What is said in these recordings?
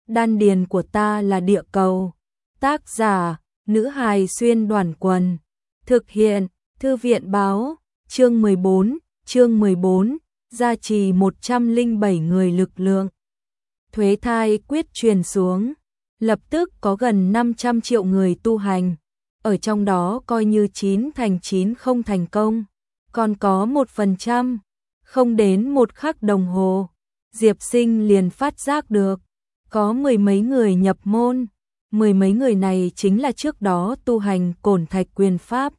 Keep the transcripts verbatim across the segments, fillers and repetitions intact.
Đan điền của ta là địa cầu. Tác giả, nữ hài xuyên đoàn quần. Thực hiện, thư viện báo, chương mười bốn, chương mười bốn, gia trì một trăm linh bảy người lực lượng. Thuế thai quyết truyền xuống, lập tức có gần năm trăm triệu người tu hành, ở trong đó coi như chín thành chín không thành công, còn có một phần trăm, không đến một khắc đồng hồ, Diệp Sinh liền phát giác được, có mười mấy người nhập môn, mười mấy người này chính là trước đó tu hành Cổn Thạch Quyền Pháp,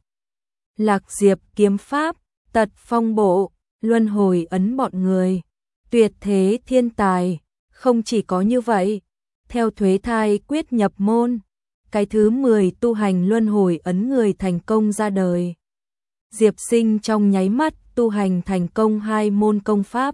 Lạc Diệp Kiếm Pháp, Tật Phong Bộ, Luân Hồi Ấn bọn người, tuyệt thế thiên tài. Không chỉ có như vậy, theo Thuế thai quyết nhập môn, cái thứ mười tu hành Luân Hồi Ấn người thành công ra đời. Diệp Sinh trong nháy mắt tu hành thành công hai môn công pháp.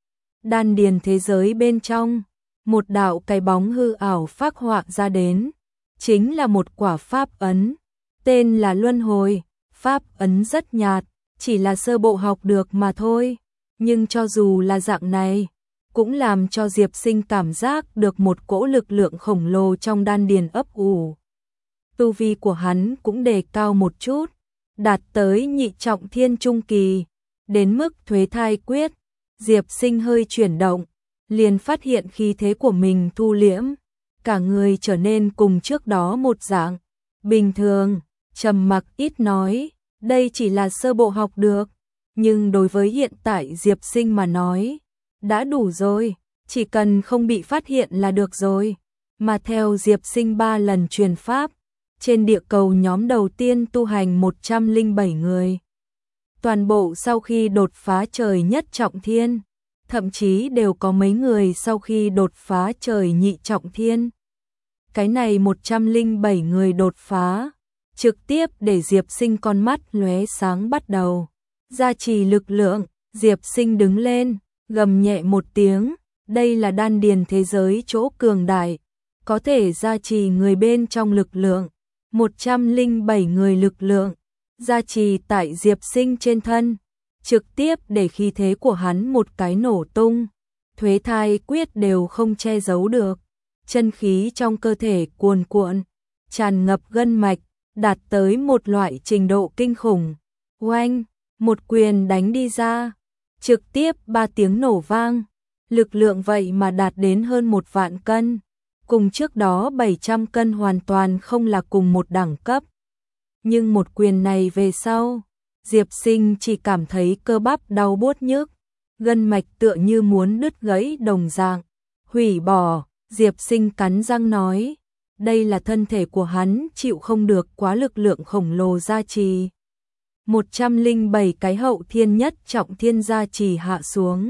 Đan điền thế giới bên trong, một đạo cái bóng hư ảo phác họa ra đến, chính là một quả pháp ấn, tên là Luân Hồi. Pháp ấn rất nhạt, chỉ là sơ bộ học được mà thôi, nhưng cho dù là dạng này, cũng làm cho Diệp Sinh cảm giác được một cỗ lực lượng khổng lồ trong đan điền ấp ủ. Tu vi của hắn cũng đề cao một chút, đạt tới nhị trọng thiên trung kỳ, đến mức Thuế thai quyết, Diệp Sinh hơi chuyển động, liền phát hiện khí thế của mình thu liễm, cả người trở nên cùng trước đó một dạng, bình thường, trầm mặc ít nói, đây chỉ là sơ bộ học được, nhưng đối với hiện tại Diệp Sinh mà nói, đã đủ rồi, chỉ cần không bị phát hiện là được rồi. Mà theo Diệp Sinh ba lần truyền pháp, trên địa cầu nhóm đầu tiên tu hành một trăm linh bảy người. Toàn bộ sau khi đột phá trời nhất trọng thiên, thậm chí đều có mấy người sau khi đột phá trời nhị trọng thiên. Cái này một trăm linh bảy người đột phá, trực tiếp để Diệp Sinh con mắt lóe sáng bắt đầu. Gia trì lực lượng, Diệp Sinh đứng lên, gầm nhẹ một tiếng, đây là đan điền thế giới chỗ cường đại, có thể gia trì người bên trong lực lượng, một trăm linh bảy người lực lượng, gia trì tại Diệp Sinh trên thân, trực tiếp để khí thế của hắn một cái nổ tung, Thuế thai quyết đều không che giấu được, chân khí trong cơ thể cuồn cuộn, tràn ngập gân mạch, đạt tới một loại trình độ kinh khủng. Oanh, một quyền đánh đi ra, trực tiếp ba tiếng nổ vang, lực lượng vậy mà đạt đến hơn một vạn cân, cùng trước đó bảy trăm cân hoàn toàn không là cùng một đẳng cấp. Nhưng một quyền này về sau, Diệp Sinh chỉ cảm thấy cơ bắp đau buốt nhức, gân mạch tựa như muốn đứt gãy đồng dạng, hủy bỏ, Diệp Sinh cắn răng nói, đây là thân thể của hắn chịu không được quá lực lượng khổng lồ gia trì. một trăm linh bảy cái hậu thiên nhất trọng thiên gia trì hạ xuống,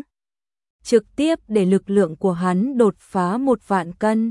trực tiếp để lực lượng của hắn đột phá một vạn cân.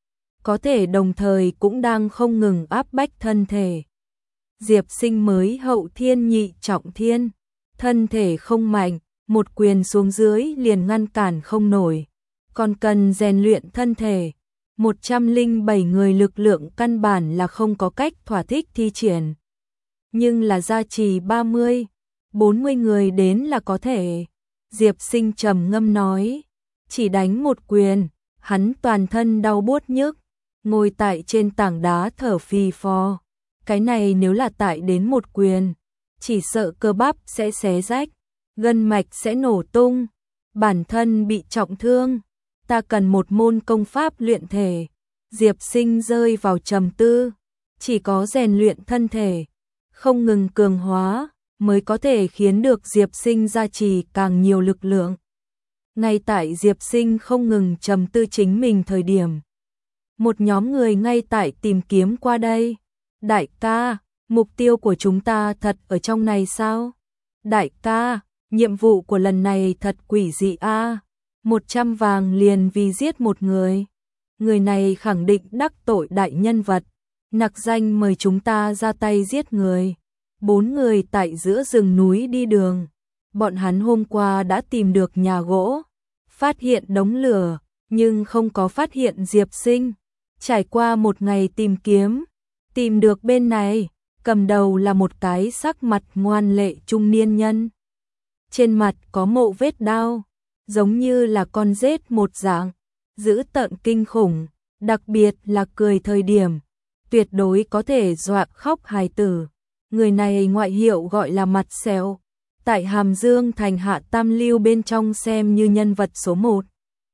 Có thể đồng thời cũng đang không ngừng áp bách thân thể. Diệp Sinh mới hậu thiên nhị trọng thiên, thân thể không mạnh, một quyền xuống dưới liền ngăn cản không nổi, còn cần rèn luyện thân thể. một trăm linh bảy người lực lượng căn bản là không có cách thỏa thích thi triển. Nhưng là gia trì ba mươi, bốn mươi người đến là có thể. Diệp Sinh trầm ngâm nói, chỉ đánh một quyền, hắn toàn thân đau buốt nhức, ngồi tại trên tảng đá thở phì phò. Cái này nếu là tại đến một quyền, chỉ sợ cơ bắp sẽ xé rách, gân mạch sẽ nổ tung, bản thân bị trọng thương. Ta cần một môn công pháp luyện thể. Diệp Sinh rơi vào trầm tư, chỉ có rèn luyện thân thể, không ngừng cường hóa, mới có thể khiến được Diệp Sinh gia trì càng nhiều lực lượng. Ngay tại Diệp Sinh không ngừng trầm tư chính mình thời điểm, một nhóm người ngay tại tìm kiếm qua đây. Đại ca, mục tiêu của chúng ta thật ở trong này sao? Đại ca, nhiệm vụ của lần này thật quỷ dị a. À? một trăm vàng liền vì giết một người. Người này khẳng định đắc tội đại nhân vật, nặc danh mời chúng ta ra tay giết người. Bốn người tại giữa rừng núi đi đường. Bọn hắn hôm qua đã tìm được nhà gỗ, phát hiện đống lửa, nhưng không có phát hiện Diệp Sinh. Trải qua một ngày tìm kiếm, tìm được bên này, cầm đầu là một cái sắc mặt ngoan lệ trung niên nhân. Trên mặt có mộ vết đao, giống như là con rết một dạng, dữ tợn kinh khủng, đặc biệt là cười thời điểm, tuyệt đối có thể dọa khóc hài tử. Người này ngoại hiệu gọi là mặt sẹo, tại Hàm Dương thành hạ tam lưu bên trong xem như nhân vật số một.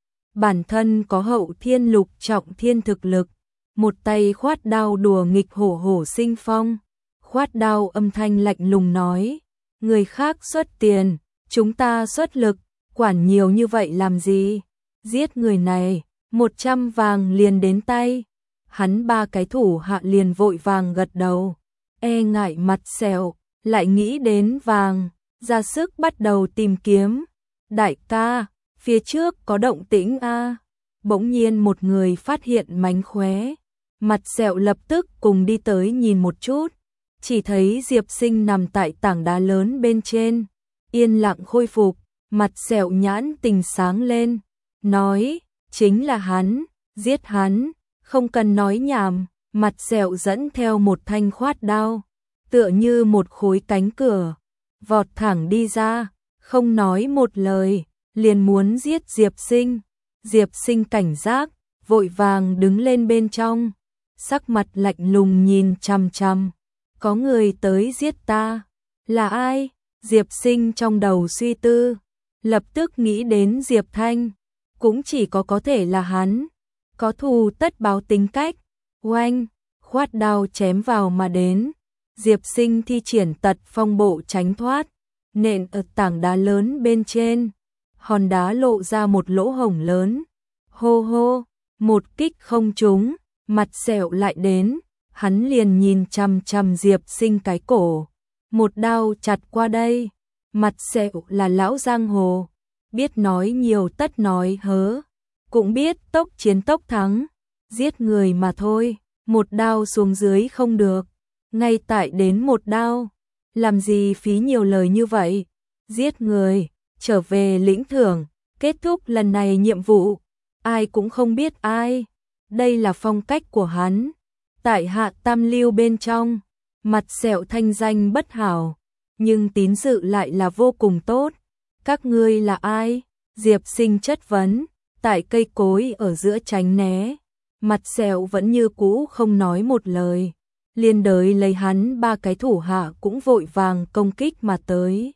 Bản thân có hậu thiên lục trọng thiên thực lực, một tay khoát đao đùa nghịch hổ hổ sinh phong, khoát đao âm thanh lạnh lùng nói, người khác xuất tiền, chúng ta xuất lực, quản nhiều như vậy làm gì, giết người này, một trăm vàng liền đến tay. Hắn ba cái thủ hạ liền vội vàng gật đầu, e ngại mặt sẹo, lại nghĩ đến vàng, ra sức bắt đầu tìm kiếm. Đại ca, phía trước có động tĩnh a. Bỗng nhiên một người phát hiện mánh khóe, mặt sẹo lập tức cùng đi tới nhìn một chút, chỉ thấy Diệp Sinh nằm tại tảng đá lớn bên trên, yên lặng khôi phục, mặt sẹo nhãn tình sáng lên, nói, chính là hắn, giết hắn, không cần nói nhảm, mặt sẹo dẫn theo một thanh khoát đao, tựa như một khối cánh cửa, vọt thẳng đi ra, không nói một lời, liền muốn giết Diệp Sinh. Diệp Sinh cảnh giác, vội vàng đứng lên bên trong, sắc mặt lạnh lùng nhìn chằm chằm, có người tới giết ta, là ai? Diệp Sinh trong đầu suy tư, lập tức nghĩ đến Diệp Thanh, cũng chỉ có có thể là hắn, có thù tất báo tính cách, oanh, khoát đao chém vào mà đến, Diệp Sinh thi triển tật phong bộ tránh thoát, nện ở tảng đá lớn bên trên, hòn đá lộ ra một lỗ hổng lớn, hô hô, một kích không trúng, mặt sẹo lại đến, hắn liền nhìn chằm chằm Diệp Sinh cái cổ, một đao chặt qua đây, mặt sẹo là lão giang hồ, biết nói nhiều tất nói hớ, cũng biết tốc chiến tốc thắng, giết người mà thôi, một đao xuống dưới không được, ngay tại đến một đao, làm gì phí nhiều lời như vậy, giết người, trở về lĩnh thưởng, kết thúc lần này nhiệm vụ, ai cũng không biết ai, đây là phong cách của hắn, tại hạ tam lưu bên trong, mặt sẹo thanh danh bất hảo, nhưng tín dự lại là vô cùng tốt, các ngươi là ai? Diệp Sinh chất vấn, tại cây cối ở giữa tránh né, mặt sẹo vẫn như cũ không nói một lời, liên đới lấy hắn ba cái thủ hạ cũng vội vàng công kích mà tới.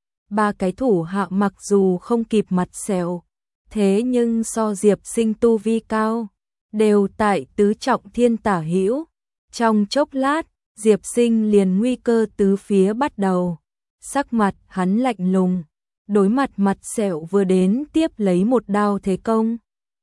Ba cái thủ hạ mặc dù không kịp mặt sẹo, thế nhưng so Diệp Sinh tu vi cao, đều tại tứ trọng thiên tả hữu. Trong chốc lát, Diệp Sinh liền nguy cơ tứ phía bắt đầu, sắc mặt hắn lạnh lùng, đối mặt mặt sẹo vừa đến tiếp lấy một đao thế công.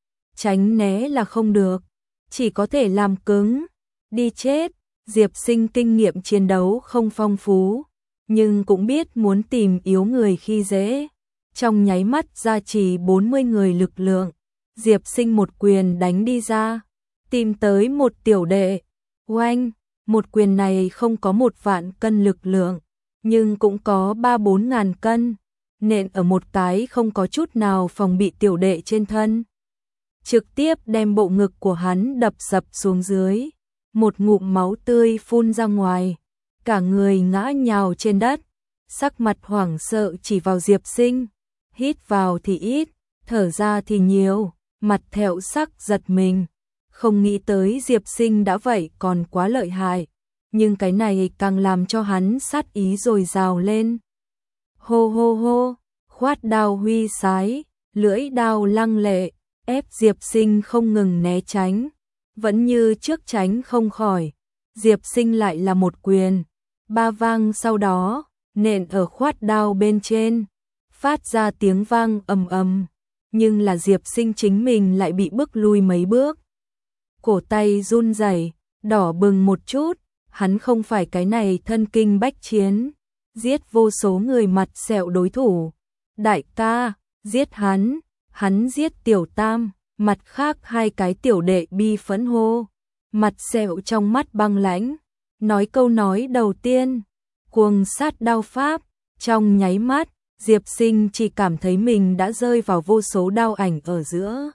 Tránh né là không được, chỉ có thể làm cứng, đi chết. Diệp Sinh kinh nghiệm chiến đấu không phong phú, nhưng cũng biết muốn tìm yếu người khi dễ. Trong nháy mắt ra chỉ bốn mươi người lực lượng, Diệp Sinh một quyền đánh đi ra, tìm tới một tiểu đệ. Oanh, một quyền này không có một vạn cân lực lượng, nhưng cũng có ba bốn ngàn cân, nện ở một cái không có chút nào phòng bị tiểu đệ trên thân. Trực tiếp đem bộ ngực của hắn đập sập xuống dưới, một ngụm máu tươi phun ra ngoài, cả người ngã nhào trên đất, sắc mặt hoảng sợ chỉ vào Diệp Sinh, hít vào thì ít, thở ra thì nhiều, mặt thẹo sắc giật mình, không nghĩ tới Diệp Sinh đã vậy còn quá lợi hại, nhưng cái này càng làm cho hắn sát ý dồi dào lên. Hô hô hô, khoát đao huy sái, lưỡi đao lăng lệ, ép Diệp Sinh không ngừng né tránh, vẫn như trước tránh không khỏi. Diệp Sinh lại là một quyền, ba vang sau đó, nện ở khoát đao bên trên, phát ra tiếng vang ầm ầm, nhưng là Diệp Sinh chính mình lại bị bước lui mấy bước. Cổ tay run rẩy, đỏ bừng một chút, hắn không phải cái này thân kinh bách chiến, giết vô số người mặt sẹo đối thủ. Đại ca, giết hắn, hắn giết tiểu tam, mặt khác hai cái tiểu đệ bi phẫn hô. Mặt sẹo trong mắt băng lãnh, nói câu nói đầu tiên, cuồng sát đao pháp, trong nháy mắt, Diệp Sinh chỉ cảm thấy mình đã rơi vào vô số đao ảnh ở giữa.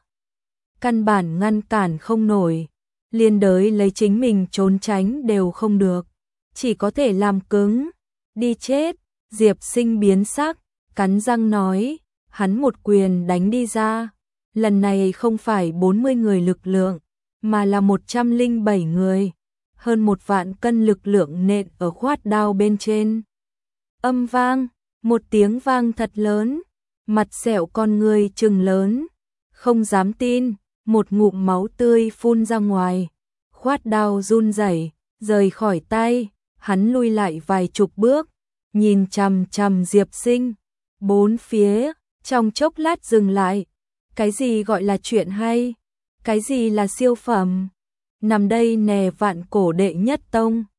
Căn bản ngăn cản không nổi, liên đới lấy chính mình trốn tránh đều không được, chỉ có thể làm cứng, đi chết. Diệp Sinh biến sắc, cắn răng nói, hắn một quyền đánh đi ra, lần này không phải bốn mươi người lực lượng, mà là một trăm linh bảy người, hơn một vạn cân lực lượng nện ở khoát đao bên trên. Âm vang, một tiếng vang thật lớn, mặt sẹo con người trừng lớn, không dám tin, một ngụm máu tươi phun ra ngoài, khoát đao run rẩy, rời khỏi tay, hắn lui lại vài chục bước, nhìn chằm chằm Diệp Sinh, bốn phía, trong chốc lát dừng lại, cái gì gọi là chuyện hay, cái gì là siêu phẩm, nằm đây nè vạn cổ đệ nhất tông.